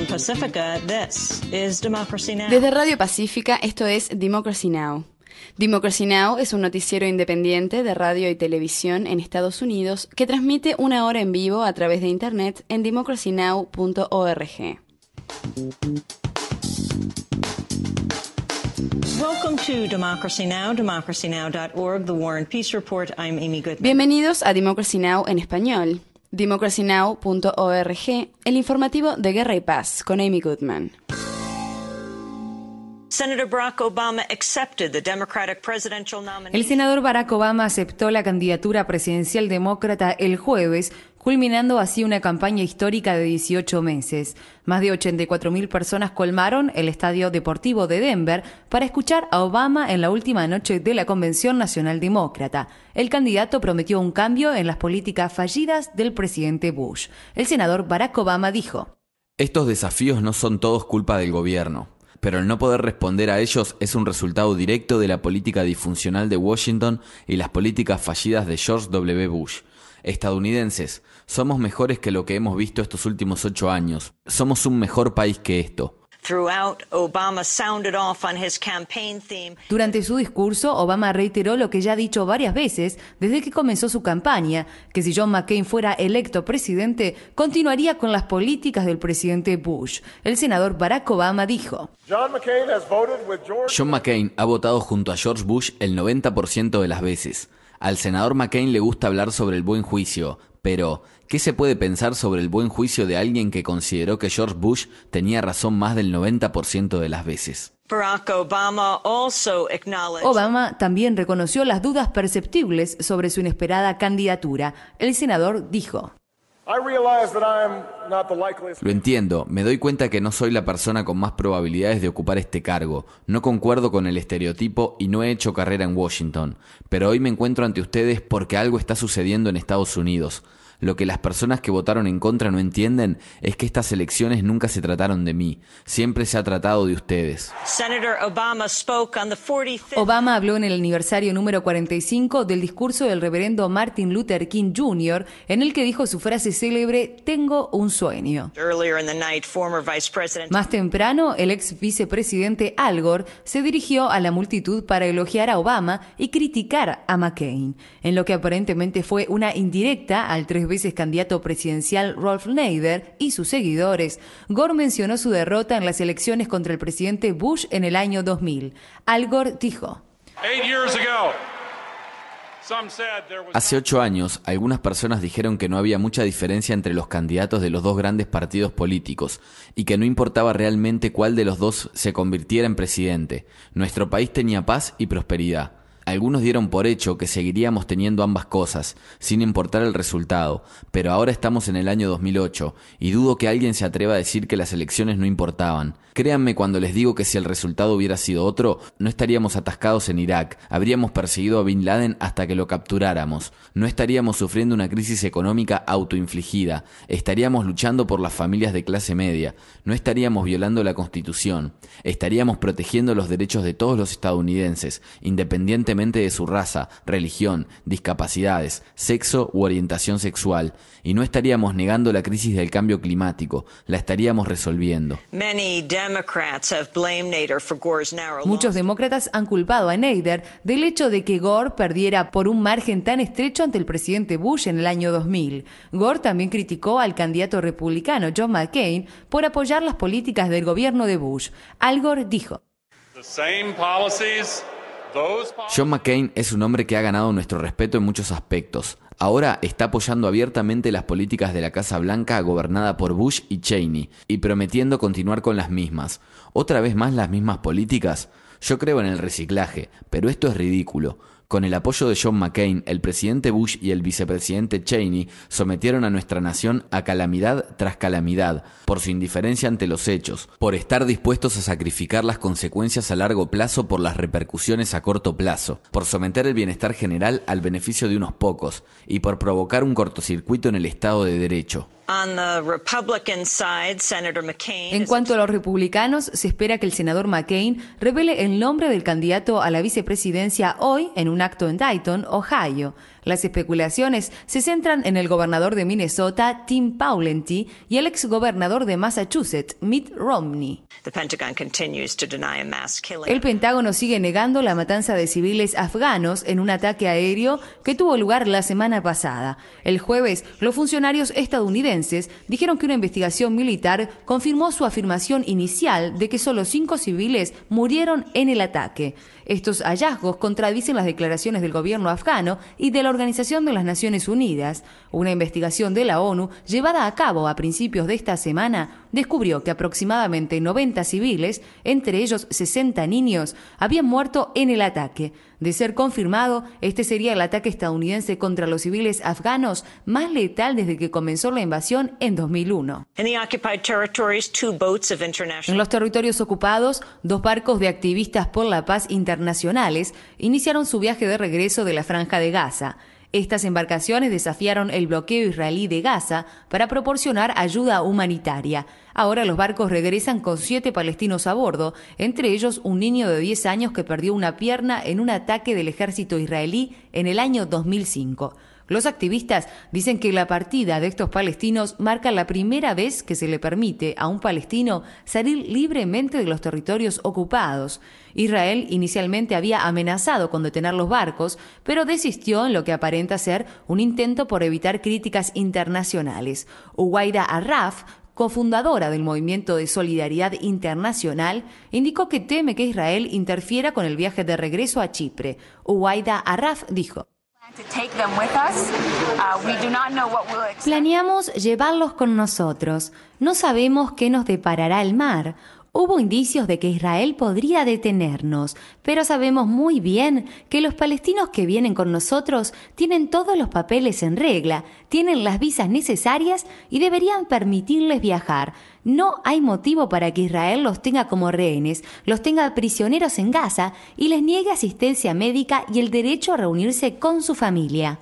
From Pacifica, this is Democracy Now! Desde Radio Pacífica, esto es Democracy Now! Democracy Now! Es un noticiero independiente de radio y televisión en Estados Unidos que transmite una hora en vivo a través de internet en democracynow.org. Welcome to Democracy Now!, democracynow.org, The War and Peace Report. I'm Amy Goodman. Bienvenidos a Democracy Now! En español. democracynow.org, el informativo de Guerra y Paz, con Amy Goodman. El senador Barack Obama aceptó la candidatura presidencial demócrata el jueves, culminando así una campaña histórica de 18 meses. Más de 84.000 personas colmaron el Estadio Deportivo de Denver para escuchar a Obama en la última noche de la Convención Nacional Demócrata. El candidato prometió un cambio en las políticas fallidas del presidente Bush. El senador Barack Obama dijo: "Estos desafíos no son todos culpa del gobierno, pero el no poder responder a ellos es un resultado directo de la política disfuncional de Washington y las políticas fallidas de George W. Bush. Estadounidenses, somos mejores que lo que hemos visto estos últimos 8 años. Somos un mejor país que esto". Durante su discurso, Obama reiteró lo que ya ha dicho varias veces desde que comenzó su campaña, que si John McCain fuera electo presidente, continuaría con las políticas del presidente Bush. El senador Barack Obama dijo: John McCain ha votado junto a George Bush el 90% de las veces. Al senador McCain le gusta hablar sobre el buen juicio, pero ¿qué se puede pensar sobre el buen juicio de alguien que consideró que George Bush tenía razón más del 90% de las veces? Obama también reconoció las dudas perceptibles sobre su inesperada candidatura. El senador dijo: Lo entiendo, me doy cuenta que no soy la persona con más probabilidades de ocupar este cargo, no concuerdo con el estereotipo y no he hecho carrera en Washington, pero hoy me encuentro ante ustedes porque algo está sucediendo en Estados Unidos. Lo que las personas que votaron en contra no entienden es que estas elecciones nunca se trataron de mí, siempre se ha tratado de ustedes. Obama habló en el aniversario número 45 del discurso del reverendo Martin Luther King Jr., en el que dijo su frase célebre: "Tengo un sueño". Más temprano, el ex vicepresidente Al Gore se dirigió a la multitud para elogiar a Obama y criticar a McCain, en lo que aparentemente fue una indirecta al 3 veces candidato presidencial Ralph Nader y sus seguidores. Gore mencionó su derrota en las elecciones contra el presidente Bush en el año 2000. Al Gore dijo: Hace 8 años, algunas personas dijeron que no había mucha diferencia entre los candidatos de los dos grandes partidos políticos y que no importaba realmente cuál de los dos se convirtiera en presidente. Nuestro país tenía paz y prosperidad. Algunos dieron por hecho que seguiríamos teniendo ambas cosas, sin importar el resultado, pero ahora estamos en el año 2008 y dudo que alguien se atreva a decir que las elecciones no importaban. Créanme cuando les digo que si el resultado hubiera sido otro, no estaríamos atascados en Irak, habríamos perseguido a Bin Laden hasta que lo capturáramos, no estaríamos sufriendo una crisis económica autoinfligida, estaríamos luchando por las familias de clase media, no estaríamos violando la Constitución, estaríamos protegiendo los derechos de todos los estadounidenses, independientemente de su raza, religión, discapacidades, sexo u orientación sexual, y no estaríamos negando la crisis del cambio climático, la estaríamos resolviendo. Muchos demócratas han culpado a Nader del hecho de que Gore perdiera por un margen tan estrecho ante el presidente Bush en el año 2000. Gore también criticó al candidato republicano John McCain por apoyar las políticas del gobierno de Bush. Al Gore dijo: John McCain es un hombre que ha ganado nuestro respeto en muchos aspectos. Ahora está apoyando abiertamente las políticas de la Casa Blanca gobernada por Bush y Cheney y prometiendo continuar con las mismas. ¿Otra vez más las mismas políticas? Yo creo en el reciclaje, pero esto es ridículo. Con el apoyo de John McCain, el presidente Bush y el vicepresidente Cheney sometieron a nuestra nación a calamidad tras calamidad, por su indiferencia ante los hechos, por estar dispuestos a sacrificar las consecuencias a largo plazo por las repercusiones a corto plazo, por someter el bienestar general al beneficio de unos pocos y por provocar un cortocircuito en el Estado de Derecho. En cuanto a los republicanos, se espera que el senador McCain revele el nombre del candidato a la vicepresidencia hoy en un acto en Dayton, Ohio. Las especulaciones se centran en el gobernador de Minnesota, Tim Pawlenty, y el exgobernador de Massachusetts, Mitt Romney. El Pentágono sigue negando la matanza de civiles afganos en un ataque aéreo que tuvo lugar la semana pasada. El jueves, los funcionarios estadounidenses dijeron que una investigación militar confirmó su afirmación inicial de que solo 5 civiles murieron en el ataque. Estos hallazgos contradicen las declaraciones del gobierno afgano y de la Organización de las Naciones Unidas. Una investigación de la ONU llevada a cabo a principios de esta semana descubrió que aproximadamente 90 civiles, entre ellos 60 niños, habían muerto en el ataque. De ser confirmado, este sería el ataque estadounidense contra los civiles afganos más letal desde que comenzó la invasión en 2001. En los territorios ocupados, 2 barcos de activistas por la paz internacionales iniciaron su viaje de regreso de la Franja de Gaza. Estas embarcaciones desafiaron el bloqueo israelí de Gaza para proporcionar ayuda humanitaria. Ahora los barcos regresan con 7 palestinos a bordo, entre ellos un niño de 10 años que perdió una pierna en un ataque del ejército israelí en el año 2005. Los activistas dicen que la partida de estos palestinos marca la primera vez que se le permite a un palestino salir libremente de los territorios ocupados. Israel inicialmente había amenazado con detener los barcos, pero desistió en lo que aparenta ser un intento por evitar críticas internacionales. Uwaida Arraf, cofundadora del Movimiento de Solidaridad Internacional, indicó que teme que Israel interfiera con el viaje de regreso a Chipre. Uwaida Arraf dijo: Planeamos llevarlos con nosotros. No sabemos qué nos deparará el mar. Hubo indicios de que Israel podría detenernos, pero sabemos muy bien que los palestinos que vienen con nosotros tienen todos los papeles en regla, tienen las visas necesarias y deberían permitirles viajar. No hay motivo para que Israel los tenga como rehenes, los tenga prisioneros en Gaza y les niegue asistencia médica y el derecho a reunirse con su familia.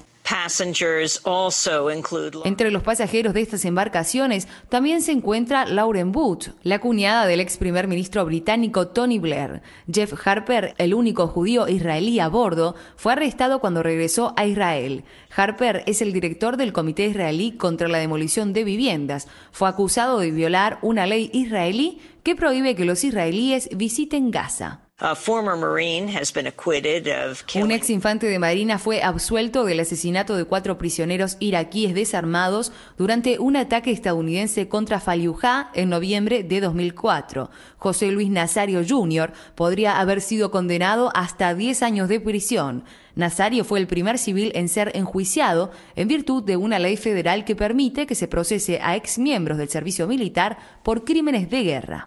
Entre los pasajeros de estas embarcaciones también se encuentra Lauren Booth, la cuñada del ex primer ministro británico Tony Blair. Jeff Harper, el único judío israelí a bordo, fue arrestado cuando regresó a Israel. Harper es el director del Comité Israelí contra la Demolición de Viviendas. Fue acusado de violar una ley israelí que prohíbe que los israelíes visiten Gaza. Un ex infante de Marina fue absuelto del asesinato de 4 prisioneros iraquíes desarmados durante un ataque estadounidense contra Fallujah en noviembre de 2004. José Luis Nazario Jr. podría haber sido condenado hasta 10 años de prisión. Nazario fue el primer civil en ser enjuiciado en virtud de una ley federal que permite que se procese a exmiembros del servicio militar por crímenes de guerra.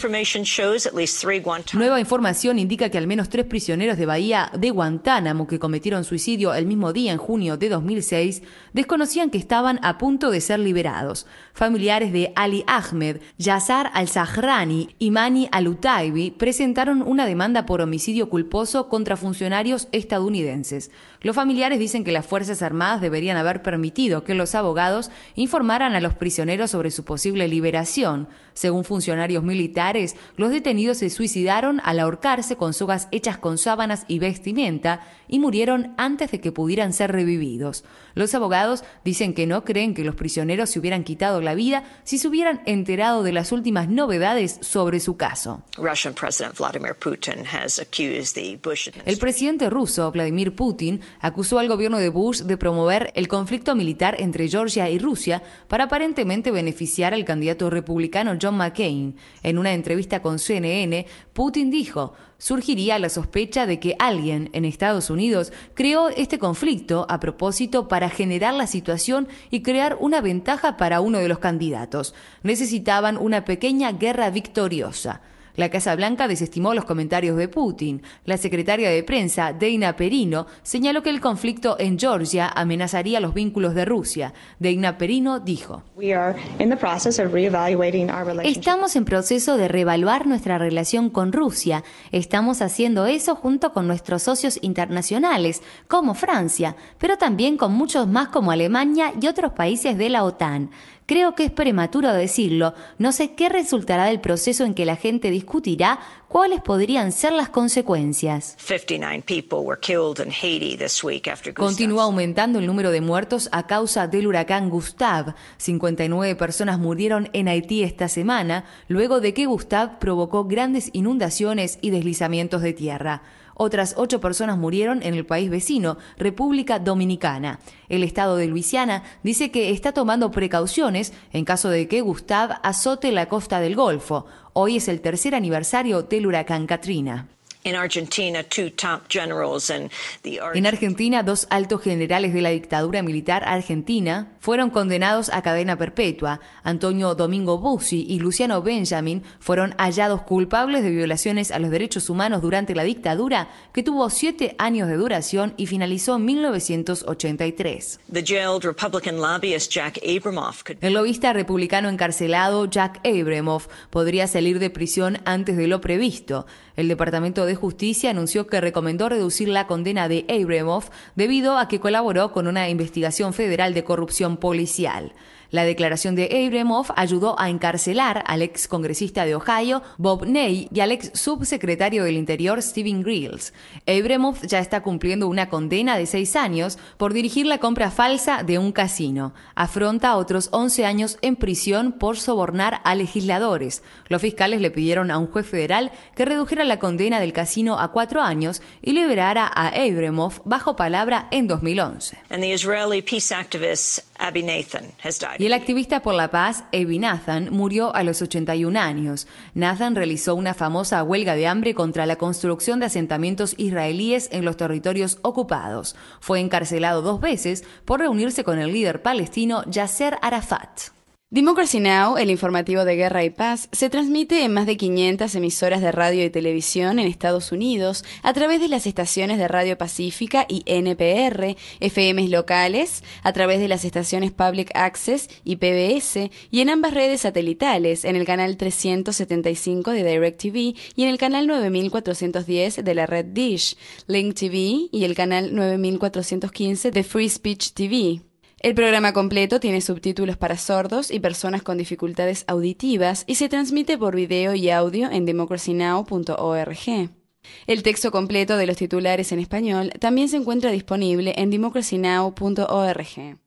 Nueva información indica que al menos 3 prisioneros de Bahía de Guantánamo que cometieron suicidio el mismo día en junio de 2006 desconocían que estaban a punto de ser liberados. Familiares de Ali Ahmed, Yasar al-Zahrani y Mani al-Utaibi presentaron una demanda por homicidio culposo contra funcionarios estadounidenses. Los familiares dicen que las Fuerzas Armadas deberían haber permitido que los abogados informaran a los prisioneros sobre su posible liberación. Según funcionarios militares, los detenidos se suicidaron al ahorcarse con sogas hechas con sábanas y vestimenta y murieron antes de que pudieran ser revividos. Los abogados dicen que no creen que los prisioneros se hubieran quitado la vida si se hubieran enterado de las últimas novedades sobre su caso. El presidente ruso, Vladimir Putin, acusó al gobierno de Bush de promover el conflicto militar entre Georgia y Rusia para aparentemente beneficiar al candidato republicano John McCain. En una entrevista con CNN, Putin dijo: surgiría la sospecha de que alguien en Estados Unidos creó este conflicto a propósito para generar la situación y crear una ventaja para uno de los candidatos. Necesitaban una pequeña guerra victoriosa. La Casa Blanca desestimó los comentarios de Putin. La secretaria de prensa, Dana Perino, señaló que el conflicto en Georgia amenazaría los vínculos de Rusia. Dana Perino dijo: estamos en proceso de reevaluar nuestra relación con Rusia. Estamos haciendo eso junto con nuestros socios internacionales, como Francia, pero también con muchos más como Alemania y otros países de la OTAN. Creo que es prematuro decirlo. No sé qué resultará del proceso en que la gente discutirá cuáles podrían ser las consecuencias. Continúa aumentando el número de muertos a causa del huracán Gustav. 59 personas murieron en Haití esta semana, luego de que Gustav provocó grandes inundaciones y deslizamientos de tierra. Otras 8 personas murieron en el país vecino, República Dominicana. El estado de Luisiana dice que está tomando precauciones en caso de que Gustav azote la costa del Golfo. Hoy es el tercer aniversario del huracán Katrina. En Argentina, 2 altos generales de la dictadura militar argentina fueron condenados a cadena perpetua. Antonio Domingo Bussi y Luciano Benjamin fueron hallados culpables de violaciones a los derechos humanos durante la dictadura, que tuvo 7 años de duración y finalizó en 1983. El lobista republicano encarcelado Jack Abramoff podría salir de prisión antes de lo previsto. El Departamento de Justicia anunció que recomendó reducir la condena de Abramoff debido a que colaboró con una investigación federal de corrupción policial. La declaración de Abramoff ayudó a encarcelar al ex congresista de Ohio, Bob Ney, y al ex subsecretario del Interior, Steven Grills. Abramoff ya está cumpliendo una condena de 6 años por dirigir la compra falsa de un casino. Afronta otros 11 años en prisión por sobornar a legisladores. Los fiscales le pidieron a un juez federal que redujera la condena del casino a 4 años y liberara a Abramoff bajo palabra en 2011. Y el activista por la paz, Avi Nathan, murió a los 81 años. Nathan realizó una famosa huelga de hambre contra la construcción de asentamientos israelíes en los territorios ocupados. Fue encarcelado 2 veces por reunirse con el líder palestino Yasser Arafat. Democracy Now!, el informativo de Guerra y Paz, se transmite en más de 500 emisoras de radio y televisión en Estados Unidos a través de las estaciones de Radio Pacífica y NPR, FMs locales, a través de las estaciones Public Access y PBS, y en ambas redes satelitales, en el canal 375 de DirecTV y en el canal 9410 de la red Dish, Link TV y el canal 9415 de Free Speech TV. El programa completo tiene subtítulos para sordos y personas con dificultades auditivas y se transmite por video y audio en democracynow.org. El texto completo de los titulares en español también se encuentra disponible en democracynow.org.